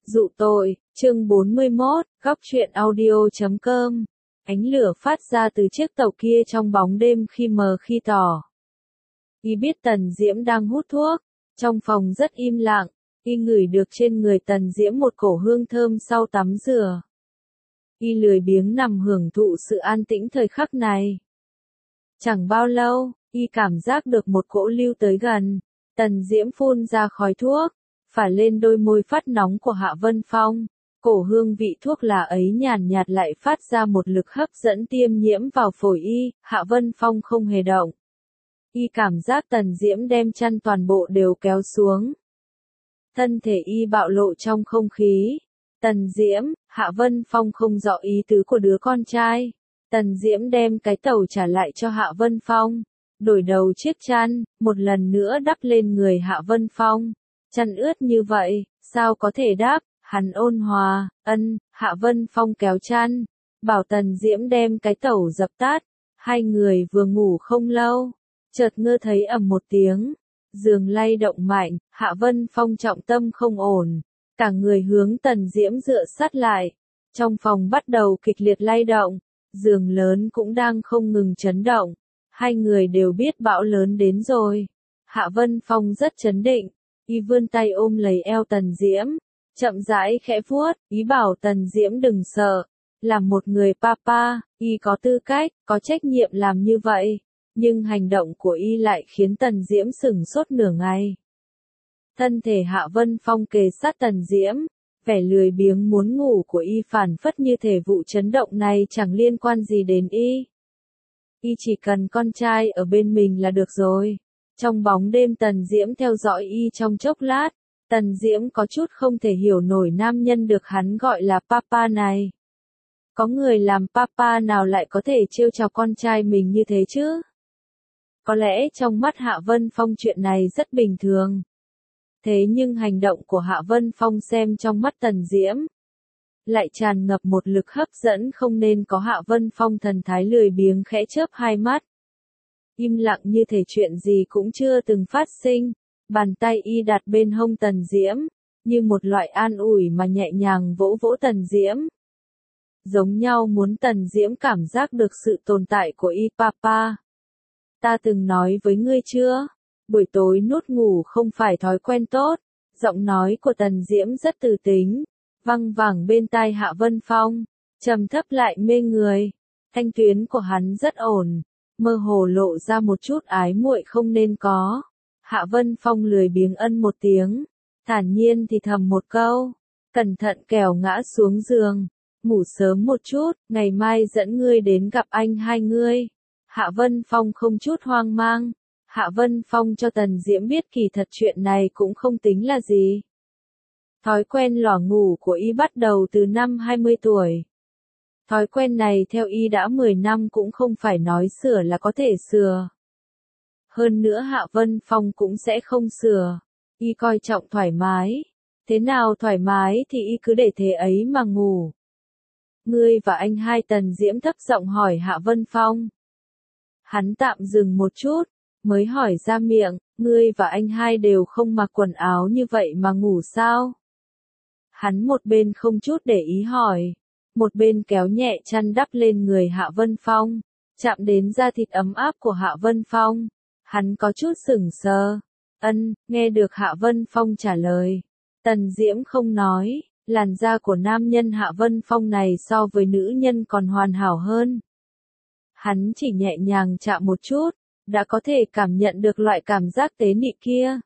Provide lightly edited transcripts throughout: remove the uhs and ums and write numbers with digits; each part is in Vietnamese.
Dụ tội, chương 41, góc truyện audio.com. Ánh lửa phát ra từ chiếc tàu kia trong bóng đêm khi mờ khi tỏ. Y biết Tần Diễm đang hút thuốc, trong phòng rất im lặng, y ngửi được trên người Tần Diễm một cổ hương thơm sau tắm rửa. Y lười biếng nằm hưởng thụ sự an tĩnh thời khắc này. Chẳng bao lâu, y cảm giác được một cỗ lưu tới gần, Tần Diễm phun ra khói thuốc, phả lên đôi môi phát nóng của Hạ Vân Phong. Cổ hương vị thuốc lá ấy nhàn nhạt lại phát ra một lực hấp dẫn tiêm nhiễm vào phổi y, Hạ Vân Phong không hề động. Y cảm giác Tần Diễm đem chăn toàn bộ đều kéo xuống. Thân thể y bạo lộ trong không khí. Tần Diễm, Hạ Vân Phong không rõ ý tứ của đứa con trai. Tần Diễm đem cái tàu trả lại cho Hạ Vân Phong, đổi đầu chiếc chăn, một lần nữa đắp lên người Hạ Vân Phong. Chăn ướt như vậy, sao có thể đắp? Hắn ôn hòa, Hạ Vân Phong kéo chăn, bảo Tần Diễm đem cái tẩu dập tắt. Hai người vừa ngủ không lâu, chợt nghe thấy ầm một tiếng, giường lay động mạnh, Hạ Vân Phong trọng tâm không ổn, cả người hướng Tần Diễm dựa sát lại. Trong phòng bắt đầu kịch liệt lay động, giường lớn cũng đang không ngừng chấn động. Hai người đều biết bão lớn đến rồi. Hạ Vân Phong rất chấn định, y vươn tay ôm lấy eo Tần Diễm, chậm rãi khẽ vuốt, ý bảo Tần Diễm đừng sợ. Làm một người papa, y có tư cách, có trách nhiệm làm như vậy, nhưng hành động của y lại khiến Tần Diễm sửng sốt nửa ngày. Thân thể Hạ Vân Phong kề sát Tần Diễm, vẻ lười biếng muốn ngủ của y phản phất như thể vụ chấn động này chẳng liên quan gì đến y. Y chỉ cần con trai ở bên mình là được rồi. Trong bóng đêm Tần Diễm theo dõi y trong chốc lát, Tần Diễm có chút không thể hiểu nổi nam nhân được hắn gọi là papa này. Có người làm papa nào lại có thể trêu chọc con trai mình như thế chứ? Có lẽ trong mắt Hạ Vân Phong chuyện này rất bình thường. Thế nhưng hành động của Hạ Vân Phong xem trong mắt Tần Diễm lại tràn ngập một lực hấp dẫn không nên có. Hạ Vân Phong thần thái lười biếng khẽ chớp hai mắt, im lặng như thể chuyện gì cũng chưa từng phát sinh. Bàn tay y đặt bên hông Tần Diễm, như một loại an ủi mà nhẹ nhàng vỗ vỗ Tần Diễm. Giống nhau muốn Tần Diễm cảm giác được sự tồn tại của y. Papa, ta từng nói với ngươi chưa? Buổi tối nuốt ngủ không phải thói quen tốt. Giọng nói của Tần Diễm rất từ tính, văng vẳng bên tai Hạ Vân Phong, trầm thấp lại mê người. Thanh tuyến của hắn rất ổn, mơ hồ lộ ra một chút ái muội không nên có. Hạ Vân Phong lười biếng một tiếng, thản nhiên thì thầm một câu, cẩn thận kẻo ngã xuống giường, ngủ sớm một chút, ngày mai dẫn ngươi đến gặp anh hai ngươi. Hạ Vân Phong không chút hoang mang. Hạ Vân Phong cho Tần Diễm biết kỳ thật chuyện này cũng không tính là gì. Thói quen lỏ ngủ của y bắt đầu từ năm 20 tuổi. Thói quen này theo y đã 10 năm cũng không phải nói sửa là có thể sửa. Hơn nữa Hạ Vân Phong cũng sẽ không sửa. Y coi trọng thoải mái. Thế nào thoải mái thì y cứ để thế ấy mà ngủ. Ngươi và anh hai? Tần Diễm thấp giọng hỏi Hạ Vân Phong. Hắn tạm dừng một chút, mới hỏi ra miệng, ngươi và anh hai đều không mặc quần áo như vậy mà ngủ sao? Hắn một bên không chút để ý hỏi, một bên kéo nhẹ chăn đắp lên người Hạ Vân Phong, chạm đến da thịt ấm áp của Hạ Vân Phong. Hắn có chút sững sờ. Nghe được Hạ Vân Phong trả lời, Tần Diễm không nói, làn da của nam nhân Hạ Vân Phong này so với nữ nhân còn hoàn hảo hơn. Hắn chỉ nhẹ nhàng chạm một chút, đã có thể cảm nhận được loại cảm giác tế nhị kia.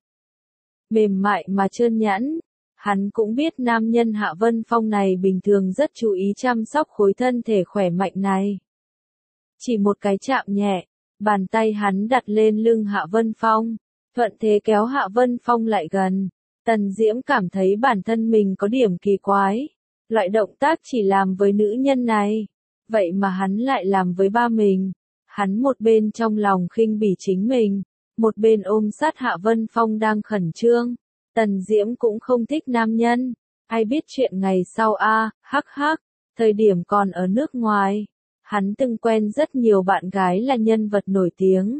Mềm mại mà trơn nhẵn. Hắn cũng biết nam nhân Hạ Vân Phong này bình thường rất chú ý chăm sóc khối thân thể khỏe mạnh này. Chỉ một cái chạm nhẹ, bàn tay hắn đặt lên lưng Hạ Vân Phong, thuận thế kéo Hạ Vân Phong lại gần. Tần Diễm cảm thấy bản thân mình có điểm kỳ quái. Loại động tác chỉ làm với nữ nhân này, vậy mà hắn lại làm với ba mình. Hắn một bên trong lòng khinh bỉ chính mình, một bên ôm sát Hạ Vân Phong đang khẩn trương. Tần Diễm cũng không thích nam nhân. Ai biết chuyện ngày sau hắc hắc. Thời điểm còn ở nước ngoài, hắn từng quen rất nhiều bạn gái là nhân vật nổi tiếng.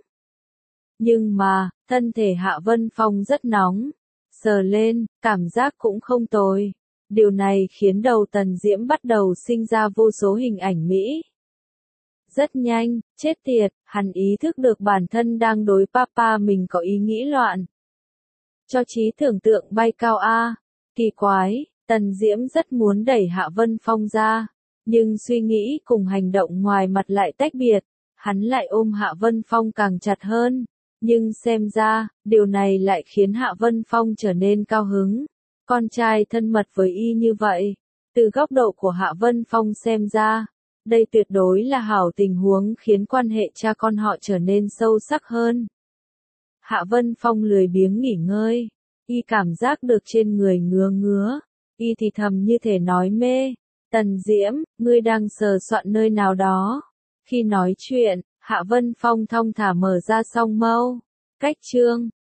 Nhưng mà, thân thể Hạ Vân Phong rất nóng. Sờ lên, cảm giác cũng không tồi. Điều này khiến đầu Tần Diễm bắt đầu sinh ra vô số hình ảnh Mỹ. Rất nhanh, chết tiệt, hắn ý thức được bản thân đang đối papa mình có ý nghĩ loạn. Cho trí tưởng tượng bay cao a. Kỳ quái, Tần Diễm rất muốn đẩy Hạ Vân Phong ra, nhưng suy nghĩ cùng hành động ngoài mặt lại tách biệt, hắn lại ôm Hạ Vân Phong càng chặt hơn, nhưng xem ra, điều này lại khiến Hạ Vân Phong trở nên cao hứng. Con trai thân mật với y như vậy, từ góc độ của Hạ Vân Phong xem ra, đây tuyệt đối là hảo tình huống khiến quan hệ cha con họ trở nên sâu sắc hơn. Hạ Vân Phong lười biếng nghỉ ngơi, y cảm giác được trên người ngứa ngứa, y thì thầm như thể nói mê, Tần Diễm, ngươi đang sờ soạn nơi nào đó. Khi nói chuyện, Hạ Vân Phong thong thả mở ra song mâu, cách chương.